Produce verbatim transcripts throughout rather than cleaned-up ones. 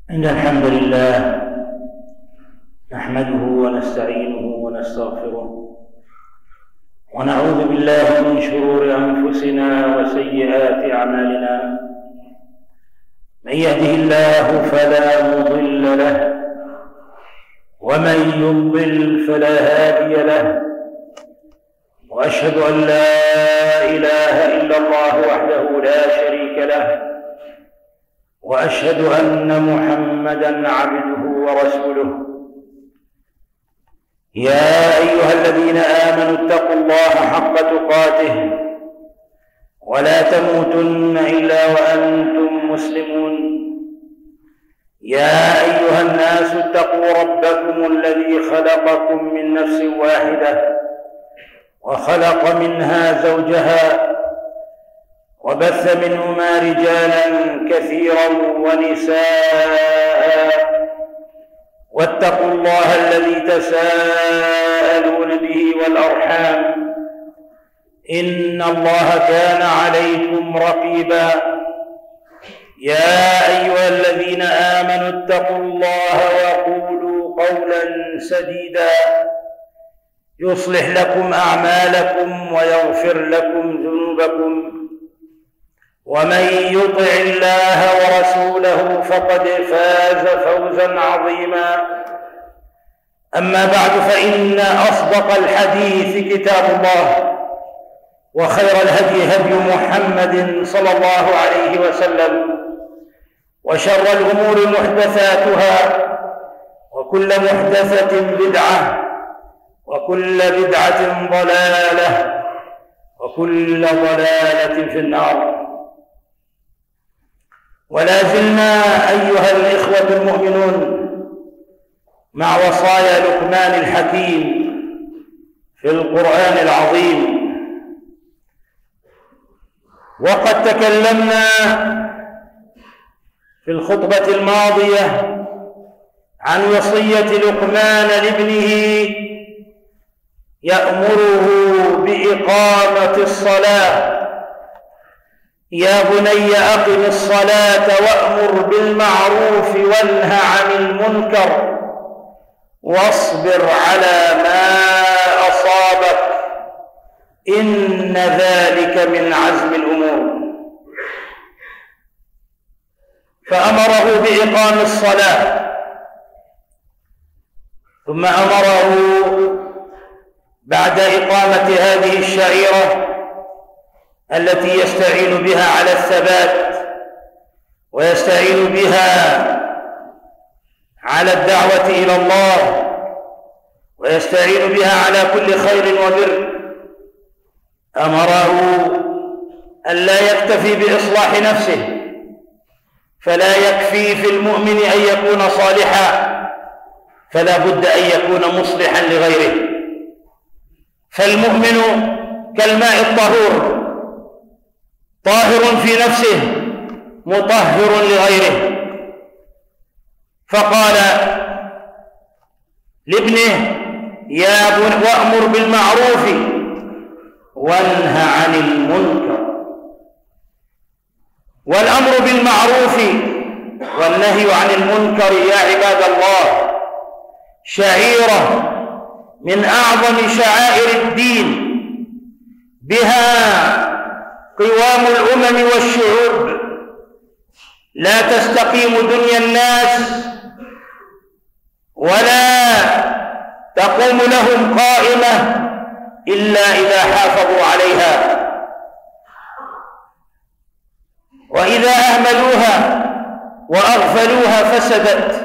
إن الحمد لله نحمده ونستعينه ونستغفره ونعوذ بالله من شرور أنفسنا وسيئات أعمالنا. من يهده الله فلا مضل له ومن يضلل فلا هادي له، وأشهد أن لا إله إلا الله وحده لا شريك له، وأشهد أن محمدًا عبده ورسوله. يا أيها الذين آمنوا اتقوا الله حق تقاته ولا تموتن إلا وأنتم مسلمون. يا أيها الناس اتقوا ربكم الذي خلقكم من نفس واحدة وخلق منها زوجها وبث منهما رجالا كثيرا ونساء، واتقوا الله الذي تساءلون به والأرحام إن الله كان عليكم رقيبا. يا أيها الذين آمنوا اتقوا الله وقولوا قولا سديدا يصلح لكم أعمالكم ويغفر لكم ذنوبكم، ومن يطع الله ورسوله فقد فاز فوزا عظيما. أما بعد، فإن أصدق الحديث كتاب الله، وخير الهدي هدي محمد صلى الله عليه وسلم، وشر الأمور محدثاتها، وكل محدثة بدعة، وكل بدعة ضلالة، وكل ضلالة في النار. ولا زلنا أيها الإخوة المؤمنون مع وصايا لقمان الحكيم في القرآن العظيم، وقد تكلمنا في الخطبة الماضية عن وصية لقمان لابنه يأمره بإقامة الصلاة: يا بني أقم الصلاة وأمر بالمعروف وانه عن المنكر واصبر على ما أصابك إن ذلك من عزم الأمور. فأمره بإقام الصلاة، ثم أمره بعد إقامة هذه الشعيرة التي يستعين بها على الثبات ويستعين بها على الدعوة إلى الله ويستعين بها على كل خير وبر، أمره ألا يكتفي بإصلاح نفسه، فلا يكفي في المؤمن أن يكون صالحا، فلا بد أن يكون مصلحا لغيره. فالمؤمن كالماء الطهور، طاهر في نفسه مطهر لغيره. فقال لابنه: يا بني وأمر بالمعروف وانه عن المنكر. والأمر بالمعروف والنهي عن المنكر يا عباد الله شعيرة من أعظم شعائر الدين، بها قوام الأمم والشعوب. لا تستقيم دنيا الناس ولا تقوم لهم قائمة إلا إذا حافظوا عليها، وإذا أهملوها وأغفلوها فسدت،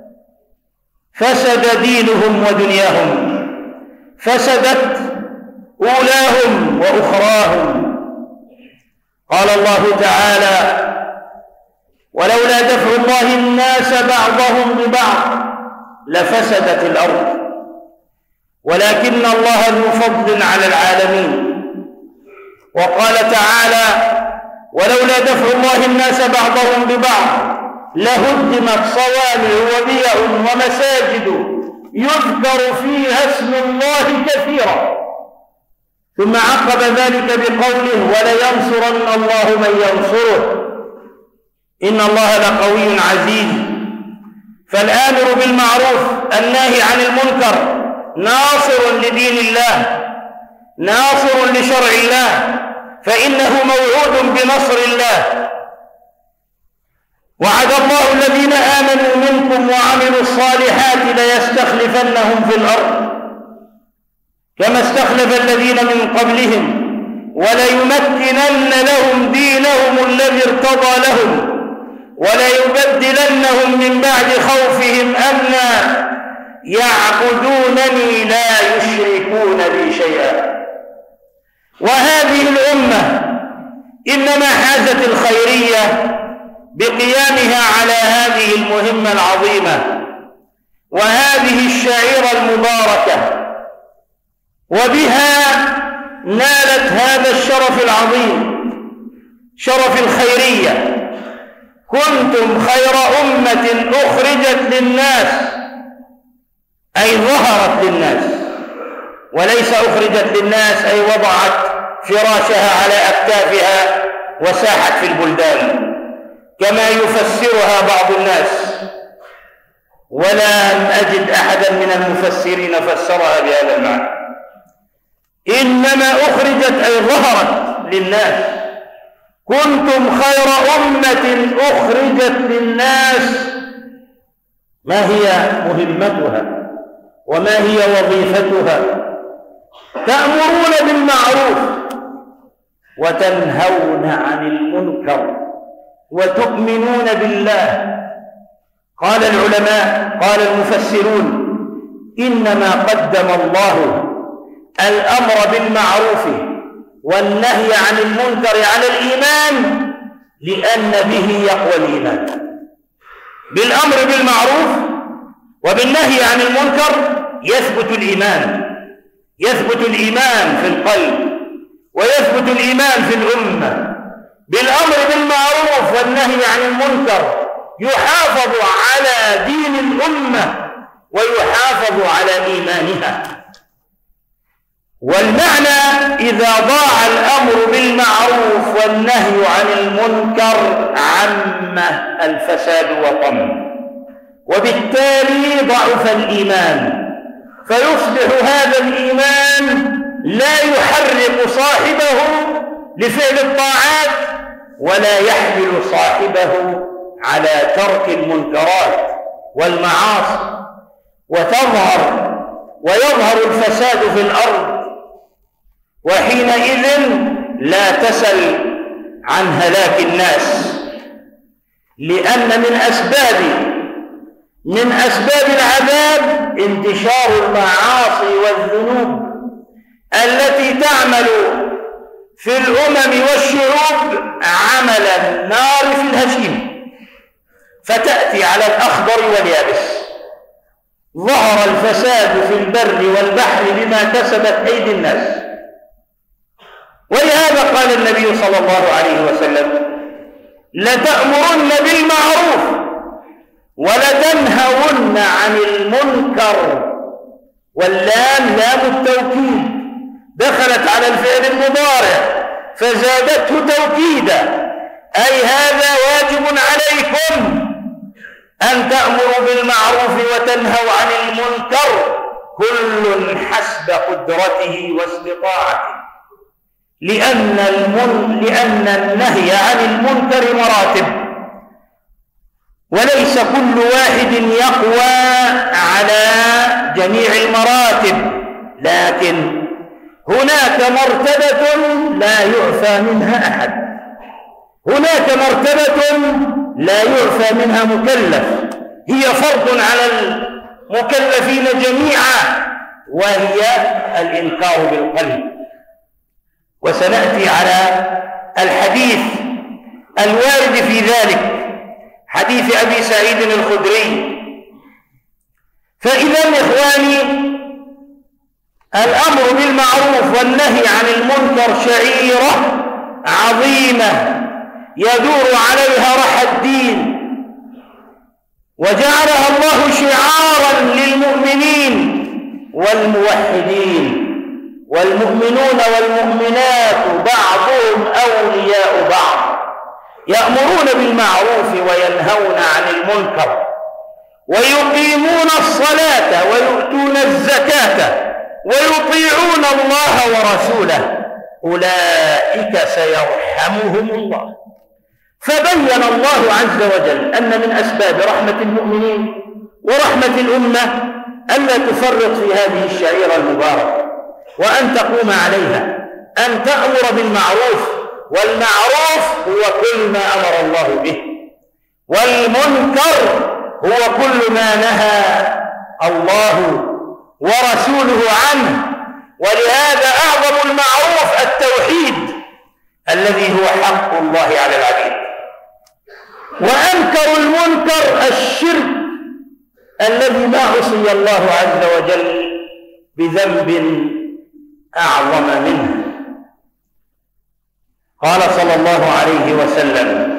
فسد دينهم ودنياهم، فسدت أولاهم وأخراهم. قال الله تعالى: ولولا دفع الله الناس بعضهم ببعض لفسدت الأرض ولكن الله ذو فضل على العالمين. وقال تعالى: ولولا دفع الله الناس بعضهم ببعض لهدمت صوامع وبيع ومساجد يذكر فيها اسم الله كثيرا. ثم عقب ذلك بقوله: ولينصرن الله من ينصره إن الله لقوي عزيز. فالآمر بالمعروف الناهي عن المنكر ناصر لدين الله، ناصر لشرع الله، فإنه موعود بنصر الله. وعد الله الذين آمنوا منكم وعملوا الصالحات ليستخلفنهم في الأرض كما استخلف الذين من قبلهم وليمكنن لهم دينهم الذي ارتضى لهم وليبدلنهم من بعد خوفهم أمنا يعبدونني لا يشركون بي شيئا. وهذه الأمة إنما حازت الخيرية بقيامها على هذه المهمة العظيمة وهذه الشعيرة المباركة، وبها نالت هذا الشرف العظيم، شرف الخيرية. كنتم خير أمة أخرجت للناس، أي ظهرت للناس، وليس أخرجت للناس أي وضعت فراشها على أكتافها وساحت في البلدان كما يفسرها بعض الناس، ولم أجد أحدا من المفسرين فسرها بهذا المعنى. إنما أخرجت أي ظهرت للناس. كنتم خير أمة أخرجت للناس. ما هي مهمتها وما هي وظيفتها؟ تأمرون بالمعروف وتنهون عن المنكر وتؤمنون بالله. قال العلماء، قال المفسرون: إنما قدم الله الأمر بالمعروف والنهي عن المنكر على الإيمان لأن به يقوى الإيمان. بالأمر بالمعروف وبالنهي عن المنكر يثبت الإيمان، يثبت الإيمان في القلب ويثبت الإيمان في الأمة. بالأمر بالمعروف والنهي عن المنكر يحافظ على دين الأمة ويحافظ على إيمانها. والمعنى: إذا ضاع الأمر بالمعروف والنهي عن المنكر عم الفساد وطم، وبالتالي ضعف الإيمان، فيصبح هذا الإيمان لا يحرك صاحبه لفعل الطاعات ولا يحمل صاحبه على ترك المنكرات والمعاصي، وتظهر ويظهر الفساد في الأرض، وحينئذ لا تسل عن هلاك الناس، لأن من أسباب من أسباب العذاب انتشار المعاصي والذنوب التي تعمل في الأمم والشعوب عمل النار في الهشيم، فتأتي على الأخضر واليابس. ظهر الفساد في البر والبحر بما كسبت أيدي الناس. ولهذا قال النبي صلى الله عليه وسلم: لتأمرن بالمعروف ولتنهون عن المنكر. واللام لام التوكيد دخلت على الفعل المضارع فزادته توكيدا، أي هذا واجب عليكم أن تأمروا بالمعروف وتنهوا عن المنكر، كل حسب قدرته واستطاعته، لأن, المن... لأن النهي عن المنكر مراتب، وليس كل واحد يقوى على جميع المراتب، لكن هناك مرتبة لا يعفى منها أحد، هناك مرتبة لا يعفى منها مكلف، هي فرض على المكلفين جميعا، وهي الإنكار بالقلب. وسنأتي على الحديث الوارد في ذلك، حديث أبي سعيد الخدري. فإذا إخواني، الأمر بالمعروف والنهي عن المنكر شعيرة عظيمة يدور عليها رحى الدين، وجعلها الله شعارا للمؤمنين والموحدين، والمؤمنون والمؤمنات بعضهم أولياء بعض، يأمرون بالمعروف وينهون عن المنكر، ويقيمون الصلاة ويؤتون الزكاة ويطيعون الله ورسوله أولئك سيرحمهم الله. فبين الله عز وجل أن من أسباب رحمة المؤمنين ورحمة الأمة ألا تفرط في هذه الشعيرة المباركة، وأن تقوم عليها، أن تأمر بالمعروف، والمعروف هو كل ما أمر الله به، والمنكر هو كل ما نهى الله ورسوله عنه. ولهذا أعظم المعروف التوحيد الذي هو حق الله على العبيد، وأنكر المنكر الشرك الذي ما عصي الله عز وجل بذنب أعظم منه. قال صلى الله عليه وسلم: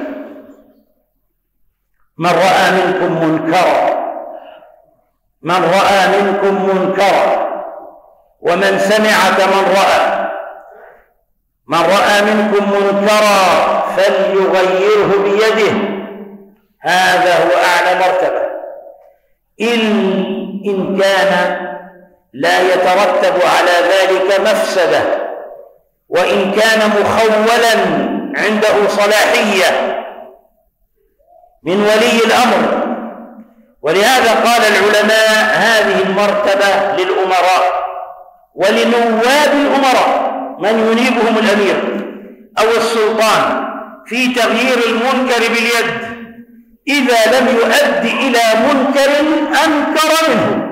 من رأى منكم منكرا من رأى منكم منكرا ومن سمع كمن رأى من رأى منكم منكرا فليغيره بيده، هذا هو أعلى مرتبة، إن إن كان لا يترتب على ذلك مفسدة، وإن كان مخولا عنده صلاحية من ولي الأمر. ولهذا قال العلماء: هذه المرتبة للأمراء ولنواب الأمراء، من ينيبهم الأمير أو السلطان في تغيير المنكر باليد إذا لم يؤدي إلى منكر أنكر منه.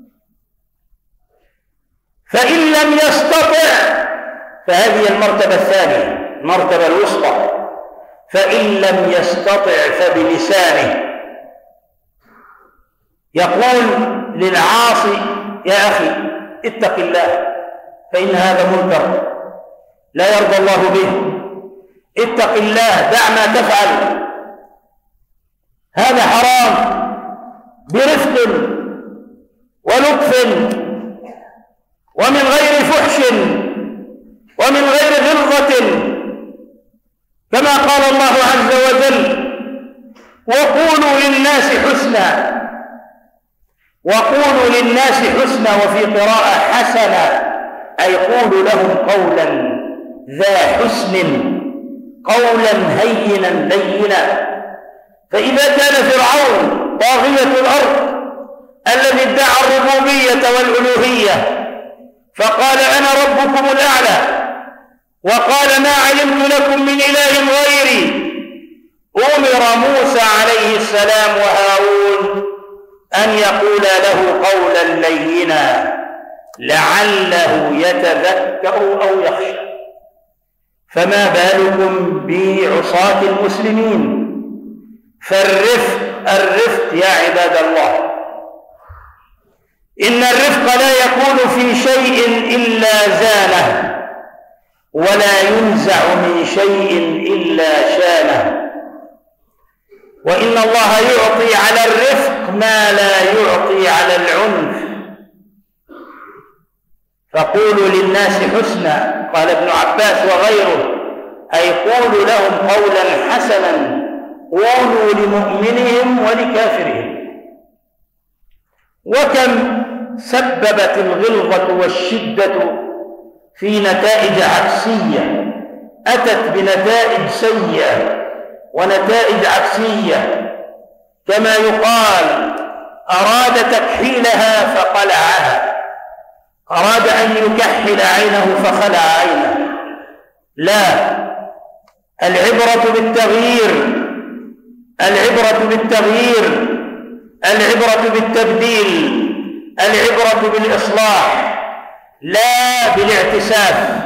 فإن لم يستطع فهذه المرتبة الثانية، المرتبة الوسطى، فإن لم يستطع فبلسانه يقول للعاصي: يا أخي اتق الله فإن هذا منكر لا يرضى الله به، اتق الله، دع ما تفعل، هذا حرام، برفق ولطف ومن غير فحش ومن غير غلظة، كما قال الله عز وجل: وقولوا للناس حسنا، وقولوا للناس حسنا، وفي قراءة حسنا، أي قولوا لهم قولا ذا حسن، قولا هينا لينا. فإذا كان فرعون طاغية الأرض الذي ادعى الربوبية والألوهية فقال: أنا ربكم الأعلى، وقال: ما علمت لكم من إله غيري، أمر موسى عليه السلام وهارون أن يقول له قولا لينا لعله يتذكر أو يخشى. فما بالكم بعصاة المسلمين؟ فالرفق الرفق يا عباد الله، إن الرفق لا يكون في شيء إلا زانه، ولا ينزع من شيء إلا شانه. وإن الله يعطي على الرفق ما لا يعطي على العنف. فقولوا للناس حسنا، قال ابن عباس وغيره، أي قولوا لهم قولا حسنا، قولوا لمؤمنهم ولكافرهم. وكم سببت الغلظة والشدة في نتائج عكسية، أتت بنتائج سيئة ونتائج عكسية، كما يقال: أراد تكحيلها فقلعها، أراد أن يكحل عينه فخلع عينه. لا، العبرة بالتغيير، العبرة بالتغيير، العبرة بالتبديل، العبرة بالإصلاح لا بالاعتساف.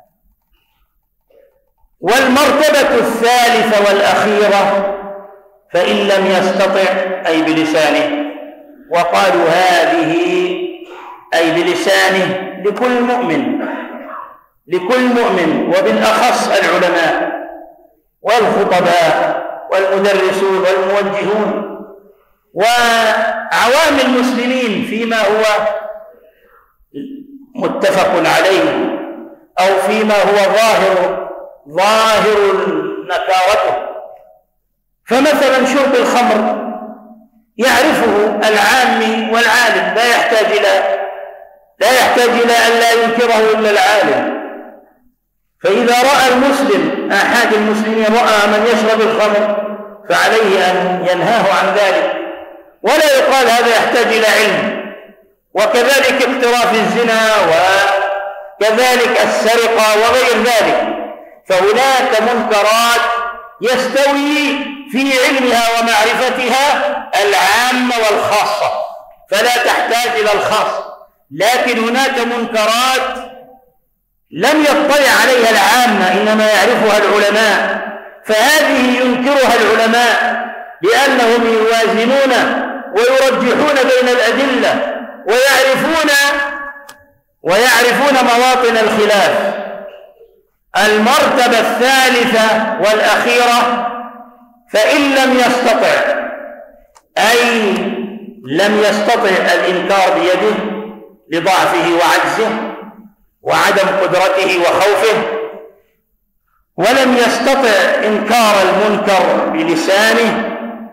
والمرتبة الثالثة والأخيرة: فإن لم يستطع أي بلسانه. وقالوا هذه أي بلسانه لكل مؤمن، لكل مؤمن، وبالأخص العلماء والخطباء والمدرسون والموجهون وعوام المسلمين فيما هو متفق عليه أو فيما هو ظاهر ظاهر نكارته. فمثلا شرب الخمر يعرفه العامي والعالم، لا يحتاج إلى لا يحتاج إلى أن لا ينكره إلا العالم. فإذا رأى المسلم أحد المسلمين رأى من يشرب الخمر فعليه أن ينهاه عن ذلك، ولا يقال هذا يحتاج إلى علم. وكذلك اقتراف الزنا وكذلك السرقة وغير ذلك، فهناك منكرات يستوي في علمها ومعرفتها العامة والخاصة، فلا تحتاج إلى الخاص. لكن هناك منكرات لم يطلع عليها العامة إنما يعرفها العلماء، فهذه ينكرها العلماء لأنهم يوازنون ويرجحون بين الأدلة ويعرفون ويعرفون مواطن الخلاف. المرتبة الثالثة والأخيرة، فإن لم يستطع أي لم يستطع الإنكار بيده لضعفه وعجزه وعدم قدرته وخوفه، ولم يستطع إنكار المنكر بلسانه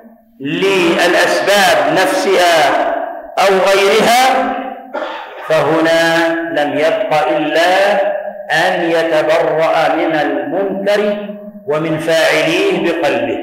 للأسباب نفسها أو غيرها، فهنا لم يبق إلا أن يتبرأ من المنكر ومن فاعليه بقلبه.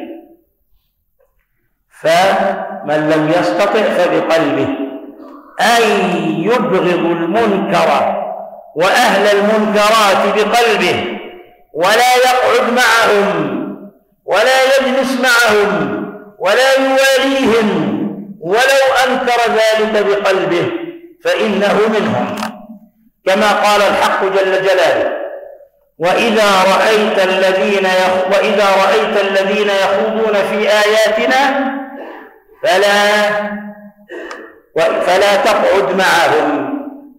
فمن لم يستطع فبقلبه، أي يبغض المنكر وأهل المنكرات بقلبه، ولا يقعد معهم ولا يجلس معهم ولا يواليهم، ولو أنكر ذلك بقلبه فإنه منهم، كما قال الحق جل جلاله: وإذا رأيت الذين يخ... وإذا رأيت الذين يخوضون في آياتنا فلا فلا تقعد معهم.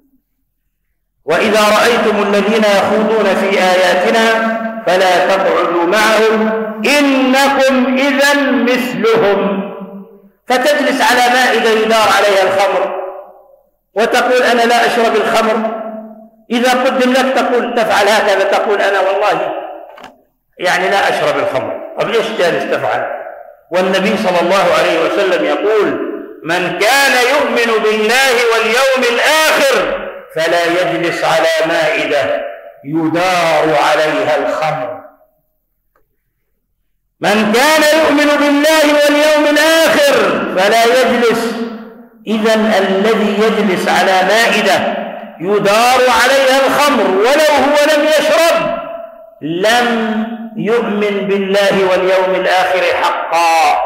وإذا رأيتم الذين يخوضون في آياتنا فلا تقعدوا معهم إنكم إذا مثلهم. فتجلس على مائدة يدار عليها الخمر وتقول أنا لا أشرب الخمر، إذا قدم لك تقول تفعل هكذا، تقول أنا والله يعني لا أشرب الخمر. طب ليش جالس تفعل؟ والنبي صلى الله عليه وسلم يقول: من كان يؤمن بالله واليوم الآخر فلا يجلس على مائدة يدار عليها الخمر. من كان يؤمن بالله واليوم الآخر فلا يجلس. إذن الذي يجلس على مائدة يدار عليها الخمر ولو هو لم يشرب لم يؤمن بالله واليوم الآخر حقا.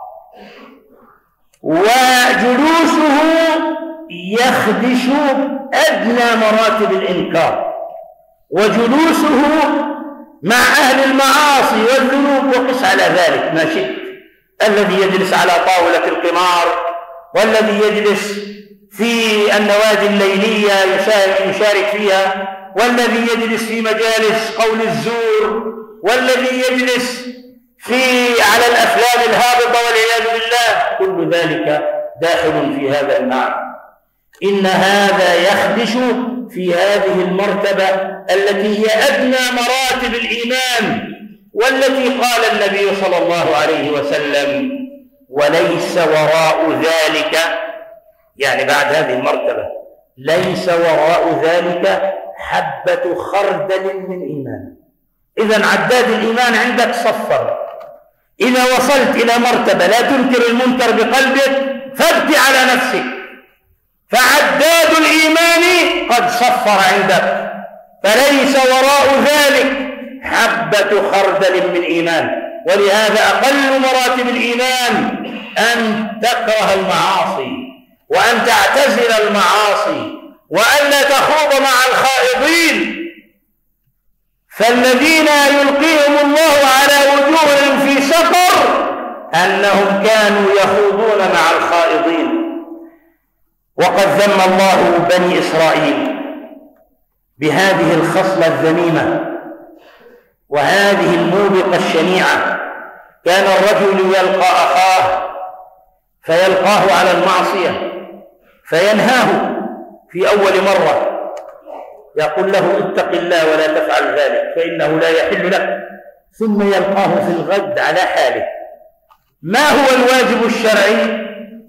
وجلوسه يخدش أدنى مراتب الإنكار، وجلوسه مع أهل المعاصي والذنوب، وقس على ذلك ما شئت: الذي يجلس على طاولة القمار، والذي يجلس في النوادي الليلية يشارك فيها، والذي يجلس في مجالس قول الزور، والذي يجلس في على الأفلام الهابطة والعياذ بالله، كل ذلك داخل في هذا المعنى. إن هذا يخدش في هذه المرتبة التي هي أدنى مراتب الإيمان، والتي قال النبي صلى الله عليه وسلم: وليس وراء ذلك، يعني بعد هذه المرتبة ليس وراء ذلك حبة خردل من إيمان. إذن عداد الإيمان عندك صفر. إذا وصلت إلى مرتبة لا تنكر المنكر بقلبك فابت على نفسك، فعداد الإيمان قد صفر عندك، فليس وراء ذلك حبة خردل من إيمان. ولهذا أقل مراتب الإيمان أن تكره المعاصي، وأن تعتزل المعاصي، وأن لا تخوض مع الخائضين. فالذين يلقيهم الله على وجوههم في سقر أنهم كانوا يخوضون مع الخائضين. وقد ذم الله بني إسرائيل بهذه الخصلة الذميمة وهذه الموبقة الشنيعة. كان الرجل يلقى أخاه فيلقاه على المعصية فينهاه في أول مرة، يقول له: اتق الله ولا تفعل ذلك فإنه لا يحل لك، ثم يلقاه في الغد على حاله. ما هو الواجب الشرعي؟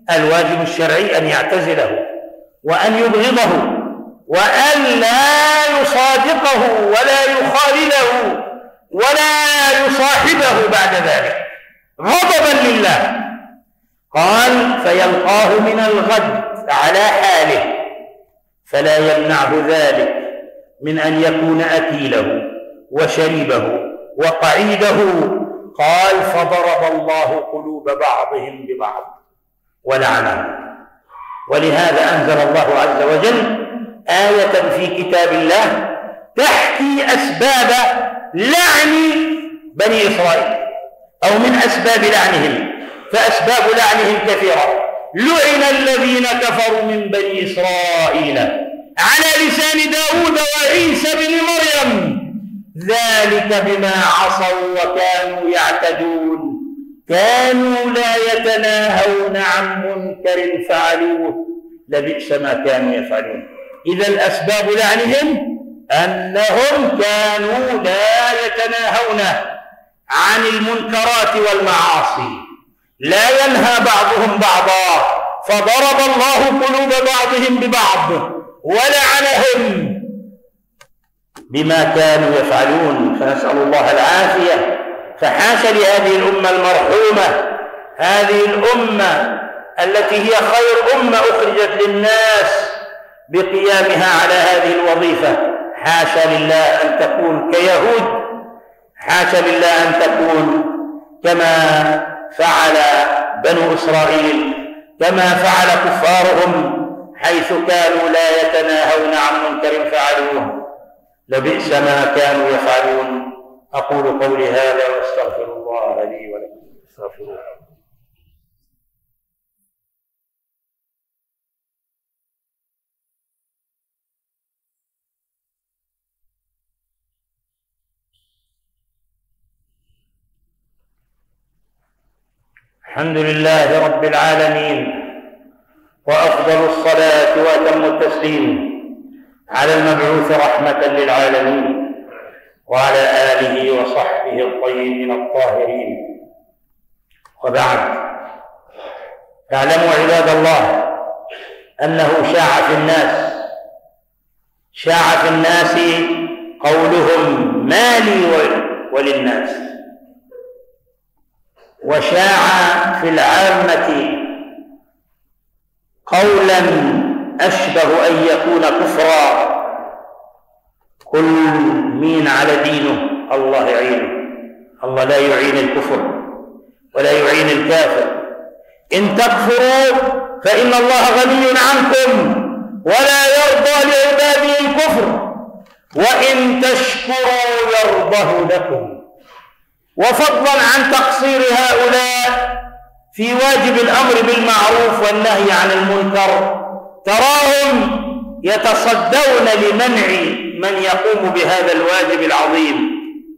الواجب الشرعي أن يعتزله وأن يبغضه وأن لا يصادقه ولا يخالله ولا يصاحبه بعد ذلك غضبا لله. قال فيلقاه من الغد على حاله فلا يمنعه ذلك من أن يكون أكيله وشريبه وقعيده. قال فضرب الله قلوب بعضهم ببعض ولعنهم. ولهذا أنزل الله عز وجل آية في كتاب الله تحكي أسباب لعن بني إسرائيل أو من أسباب لعنهم، فأسباب لعنهم كثيرة. لعن الذين كفروا من بني إسرائيل على لسان داود وعيسى بن مريم ذلك بما عصوا وكانوا يعتدون كانوا لا يتناهون عن منكر فعلوه لبئس ما كانوا يفعلون. إذا الأسباب لعنهم أنهم كانوا لا يتناهون عن المنكرات والمعاصي، لا ينهى بعضهم بعضا، فضرب الله قلوب بعضهم ببعض ولعنهم بما كانوا يفعلون، فنسأل الله العافية. فحاش لهذه الأمة المرحومة، هذه الأمة التي هي خير أمة أخرجت للناس بقيامها على هذه الوظيفة، حاشا لله أن تكون كيهود، حاشا لله أن تكون كما فعل بنو إسرائيل، كما فعل كفارهم حيث كانوا لا يتناهون عن منكر فعلوه لبئس ما كانوا يفعلون. أقول قولي هذا واستغفر الله لي ولكم استغفروه. الحمد لله رب العالمين، وأفضل الصلاة وأتم التسليم على المبعوث رحمة للعالمين وعلى آله وصحبه الطيبين الطاهرين. وبعد، اعلموا عباد الله أنه شاع في الناس شاع في الناس قولهم ما لي وللناس، وشاع في العامة قولا أشبه أن يكون كفرا: كل مين على دينه الله يعينه. الله لا يعين الكفر ولا يعين الكافر. إن تكفروا فإن الله غني عنكم ولا يرضى لعباده الكفر، وإن تشكروا يرضه لكم. وفضلا عن تقصير هؤلاء في واجب الأمر بالمعروف والنهي عن المنكر، تراهم يتصدون لمنع من يقوم بهذا الواجب العظيم،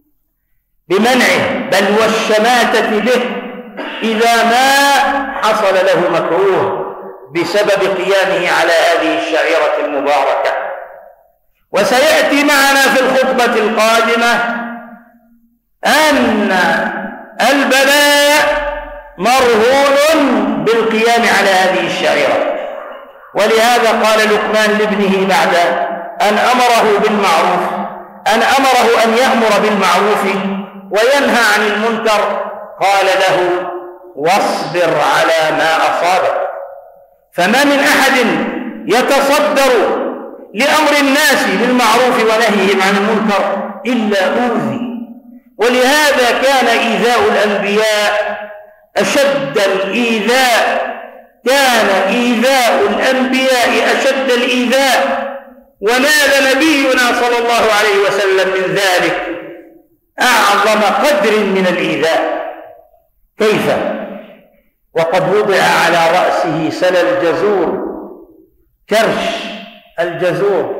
بمنعه بل والشماتة به إذا ما حصل له مكروه بسبب قيامه على هذه الشعيرة المباركة. وسيأتي معنا في الخطبة القادمة أن البلاء مرهون بالقيام على هذه الشعيرة. ولهذا قال لقمان لابنه بعد أن أمره بالمعروف أن أمره أن يأمر بالمعروف وينهى عن المنكر، قال له: واصبر على ما أصابك. فما من أحد يتصدر لأمر الناس بالمعروف ونهيهم عن المنكر إلا أوذي. ولهذا كان إيذاء الأنبياء أشد الإيذاء، كان إيذاء الأنبياء أشد الإيذاء، ونال نبينا صلى الله عليه وسلم من ذلك أعظم قدر من الإيذاء. كيف؟ وقد وضع على رأسه سل الجزور، كرش الجزور،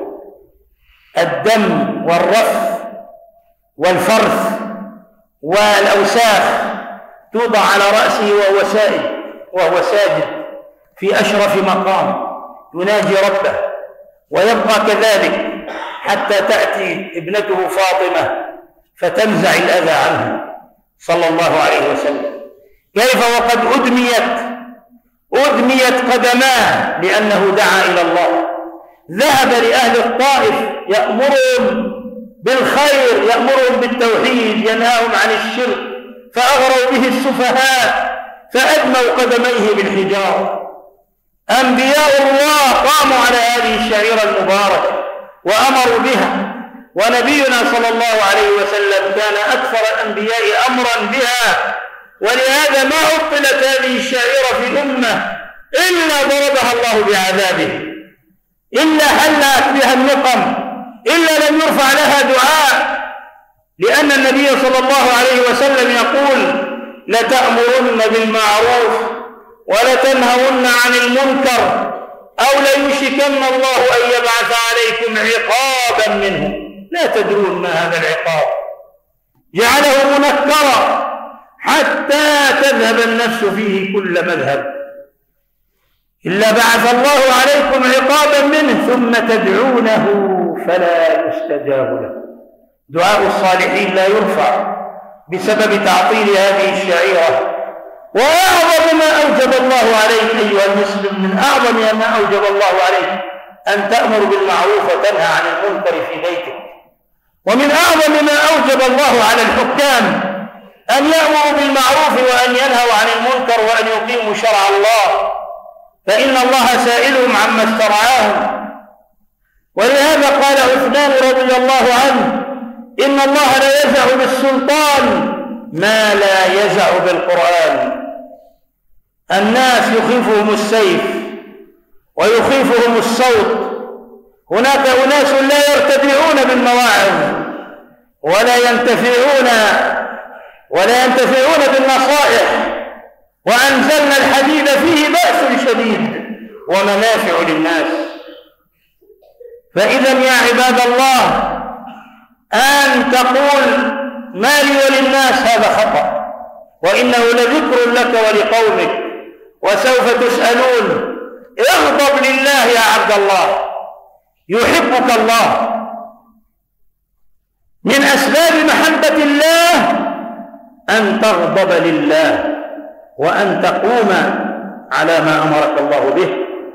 الدم والرف والفرث والأوساخ توضع على رأسه وهو سائد وهو ساجد في أشرف مقام يناجي ربه، ويبقى كذلك حتى تأتي ابنته فاطمة فتنزع الأذى عنه صلى الله عليه وسلم. كيف وقد أدميت أدميت قدماه لأنه دعا إلى الله. ذهب لأهل الطائف يأمرهم بالخير، يأمرهم بالتوحيد، ينهاهم عن الشرك، فأغروا به السفهاء فأدموا قدميه بالحجارة. أنبياء الله قاموا على هذه الشعيرة المباركة وأمروا بها، ونبينا صلى الله عليه وسلم كان أكثر الأنبياء أمرا بها، ولهذا ما عطلت هذه الشعيرة في أمة إلا ضربها الله بعذابه، إلا حلت بها النقم، إلا لم يرفع لها دعاء، لأن النبي صلى الله عليه وسلم يقول: لتأمرن بالمعروف ولتنهون عن المنكر أو ليوشكن الله أن يبعث عليكم عقابا منه لا تدرون ما هذا العقاب. جعله منكرا حتى تذهب النفس فيه كل مذهب، إلا بعث الله عليكم عقابا منه ثم تدعونه فلا يستجاب له. دعاء الصالحين لا يرفع بسبب تعطيل هذه الشعيرة. وأعظم ما أوجب الله عليك أيها المسلم، من أعظم ما أوجب الله عليك أن تأمر بالمعروف وتنهى عن المنكر في بيتك. ومن أعظم ما أوجب الله على الحكام أن يأمروا بالمعروف وأن ينهوا عن المنكر وأن يقيموا شرع الله، فإن الله سائلهم عما استرعاهم. ولهذا قال عثمان رضي الله عنه: إن الله لا يزع بالسلطان ما لا يزع بالقرآن. الناس يخيفهم السيف ويخيفهم الصوت. هناك أناس لا يرتدعون بالمواعظ ولا ينتفعون ولا ينتفعون بالنصائح، وأنزلنا الحديد فيه بأس شديد ومنافع للناس. فإذا يا عباد الله، أن تقول ما لي وللناس هذا خطأ، وإنه لذكر لك ولقومك وسوف تسألون. اغضب لله يا عبد الله، يحبك الله. من أسباب محبة الله أن تغضب لله وأن تقوم على ما أمرك الله به.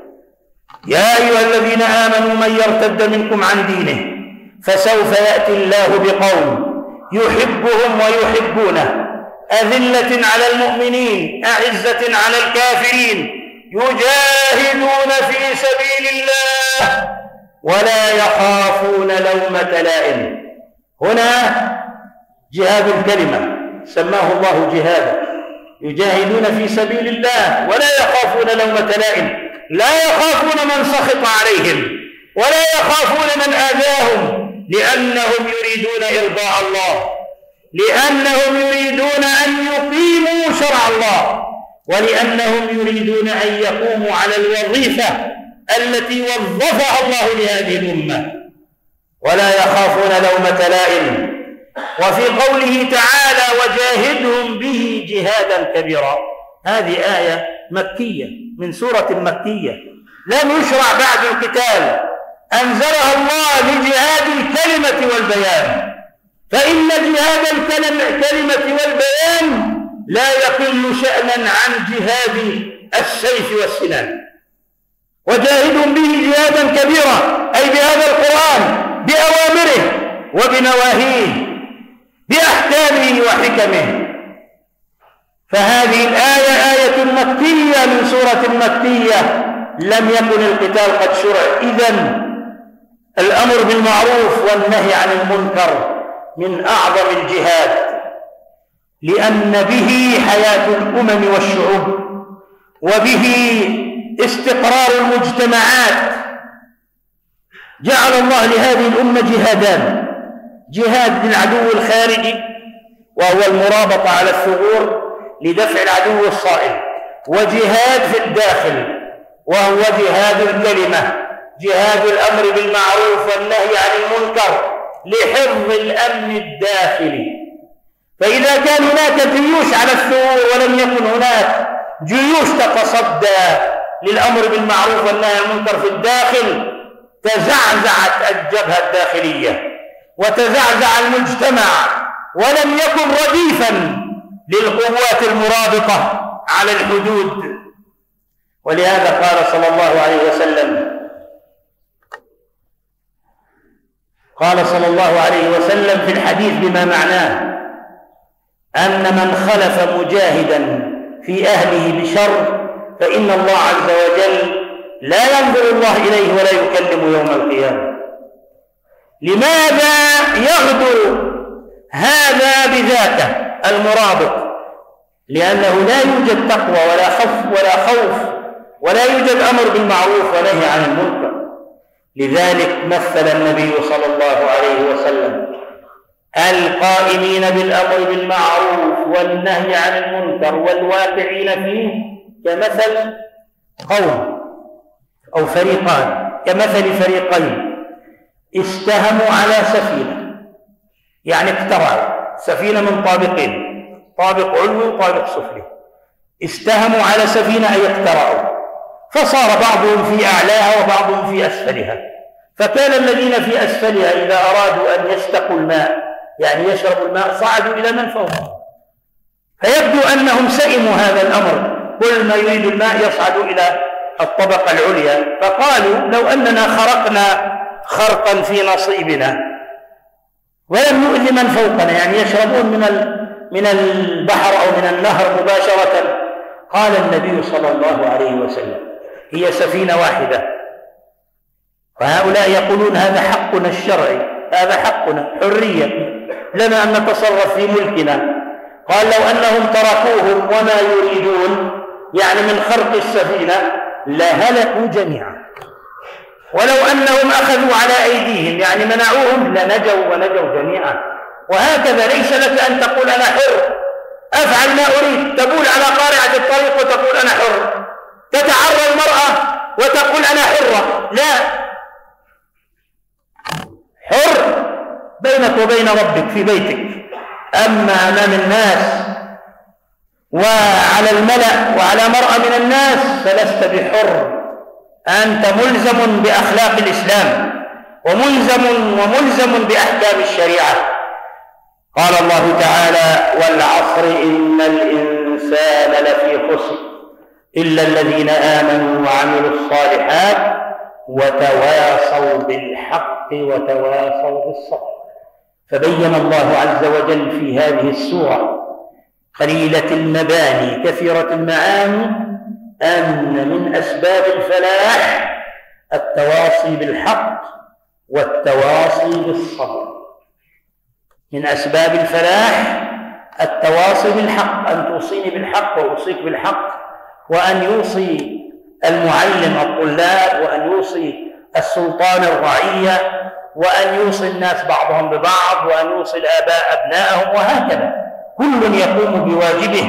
يا أيها الذين آمنوا من يرتد منكم عن دينه فسوف يأتي الله بقوم يحبهم ويحبونه، أذلة على المؤمنين أعزة على الكافرين، يجاهدون في سبيل الله ولا يخافون لومة لائم. هنا جهاد الكلمة سماه الله جهادا، يجاهدون في سبيل الله ولا يخافون لومة لائم، لا يخافون من سخط عليهم ولا يخافون من آذاهم، لأنهم يريدون إرضاء الله، لأنهم يريدون أن يقيموا شرع الله، ولأنهم يريدون أن يقوموا على الوظيفة التي وظفها الله لهذه الأمة، ولا يخافون لومة لائم. وفي قوله تعالى: وجاهدهم به جهادا كبيرا، هذه آية مكية من سورة مكية لم يشرع بعد القتال، أنزلها الله لجهاد الكلمة والبيان، فإن جهاد الكلمة والبيان لا يقل شأنا عن جهاد السيف والسنان. وجاهدهم به جهادا كبيرا أي بهذا القرآن، بأوامره وبنواهيه، بأحكامه وحكمه. فهذه الآية آية مكية من سورة مكية، لم يكن القتال قد شرع. إذن الأمر بالمعروف والنهي عن المنكر من أعظم الجهاد، لأن به حياة الأمم والشعوب، وبه استقرار المجتمعات. جعل الله لهذه الأمة جهادان: جهاد للعدو الخارجي وهو المرابطة على الثغور لدفع العدو الصائل، وجهاد في الداخل وهو جهاد الكلمة، جهاد الأمر بالمعروف والنهي عن المنكر لحفظ الأمن الداخلي. فإذا كان هناك جيوش على الثغور ولم يكن هناك جيوش تتصدى للأمر بالمعروف والنهي عن المنكر في الداخل، تزعزعت الجبهة الداخلية وتزعزع المجتمع، ولم يكن رديفا للقوات المرابطة على الحدود. ولهذا قال صلى الله عليه وسلم قال صلى الله عليه وسلم في الحديث بما معناه أن من خلف مجاهدا في أهله بشر فإن الله عز وجل لا ينظر الله إليه ولا يكلم يوم القيامة. لماذا يغدر هذا بذاته المرابط؟ لأنه لا يوجد تقوى ولا خوف ولا خوف ولا يوجد أمر بالمعروف ونهي عن المنكر. لذلك مثل النبي صلى الله عليه وسلم القائمين بالأمر بالمعروف والنهي عن المنكر والواقعين فيه كمثل قوم أو فريقان، كمثل فريقين استهموا على سفينة، يعني اقترعوا سفينة من طابقين، طابق علوي وطابق سفلي، استهموا على سفينة أي اقترعوا، فصار بعضهم في أعلاها وبعضهم في أسفلها، فكان الذين في أسفلها إذا أرادوا أن يستقوا الماء يعني يشربوا الماء صعدوا إلى من فوقهم، فيبدو أنهم سئموا هذا الأمر، كل ما يريد الماء يصعد إلى الطبقة العليا، فقالوا لو أننا خرقنا خرقا في نصيبنا ولم نؤذي من فوقنا، يعني يشربون من من البحر أو من النهر مباشرة. قال النبي صلى الله عليه وسلم هي سفينة واحدة، وهؤلاء يقولون هذا حقنا الشرعي، هذا حقنا، حرية لنا أن نتصرف في ملكنا. قال لو أنهم تركوهم وما يريدون يعني من خرق السفينة لهلكوا جميعا، ولو أنهم أخذوا على أيديهم يعني منعوهم لنجوا ونجوا جميعا. وهكذا ليس لك أن تقول أنا حر أفعل ما أريد، تقول على قارعة الطريق وتقول أنا حر، تتعرى المرأة وتقول أنا حرة، لا، حر بينك وبين ربك في بيتك، أما أمام الناس وعلى الملأ وعلى مرأة من الناس فلست بحر، أنت ملزم بأخلاق الإسلام وملزم وملزم بأحكام الشريعة. قال الله تعالى والعصر إن الإنسان لفي خسر إلا الذين آمنوا وعملوا الصالحات وتواصوا بالحق وتواصوا بالصبر. فبين الله عز وجل في هذه السورة قليلة المباني كثيرة المعاني أن من أسباب الفلاح التواصي بالحق والتواصي بالصبر. من أسباب الفلاح التواصي بالحق، أن توصيني بالحق وأوصيك بالحق، وأن يوصي المعلم الطلاب، وأن يوصي السلطان الرعية، وأن يوصي الناس بعضهم ببعض، وأن يوصي الآباء أبنائهم، وهكذا كل يقوم بواجبه،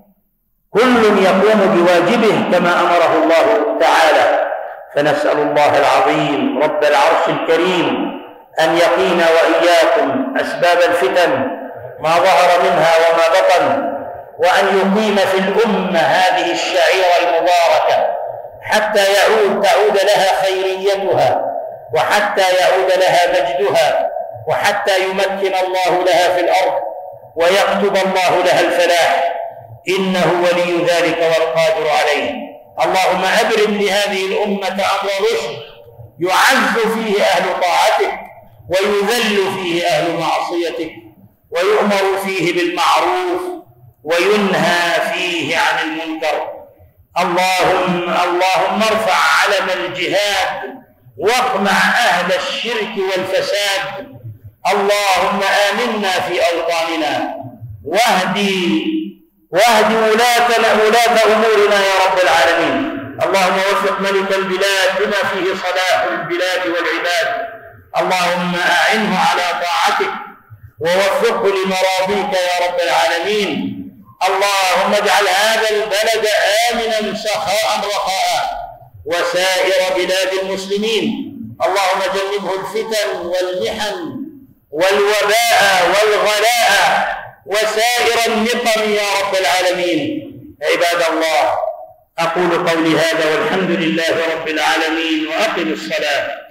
كل يقوم بواجبه كما أمره الله تعالى. فنسأل الله العظيم رب العرش الكريم أن يقينا وإياكم أسباب الفتن ما ظهر منها وما بطن، وأن يقيم في الأمة هذه الشعيرة المباركة حتى يعود تعود لها خيريتها، وحتى يعود لها مجدها، وحتى يمكن الله لها في الأرض ويكتب الله لها الفلاح، إنه ولي ذلك والقادر عليه. اللهم أبرم لهذه الأمة أمر رشد يعز فيه أهل طاعتك ويذل فيه أهل معصيتك، ويؤمر فيه بالمعروف وينهى فيه عن المنكر. اللهم اللهم ارفع علم الجهاد واقمع أهل الشرك والفساد. اللهم آمنا في أوطاننا واهدي واهدي ولاة ولاة أمورنا يا رب العالمين. اللهم وفق ملك البلاد بما فيه صلاح البلاد والعباد. اللهم أعنه على طاعتك ووفقه لمراضيك يا رب العالمين. اللهم اجعل هذا البلد آمنا سخاء رخاء وسائر بلاد المسلمين. اللهم جنبه الفتن والمحن والوباء والغلاء وسائر النقم يا رب العالمين. عباد الله، أقول قولي هذا والحمد لله رب العالمين، وأقم الصلاة.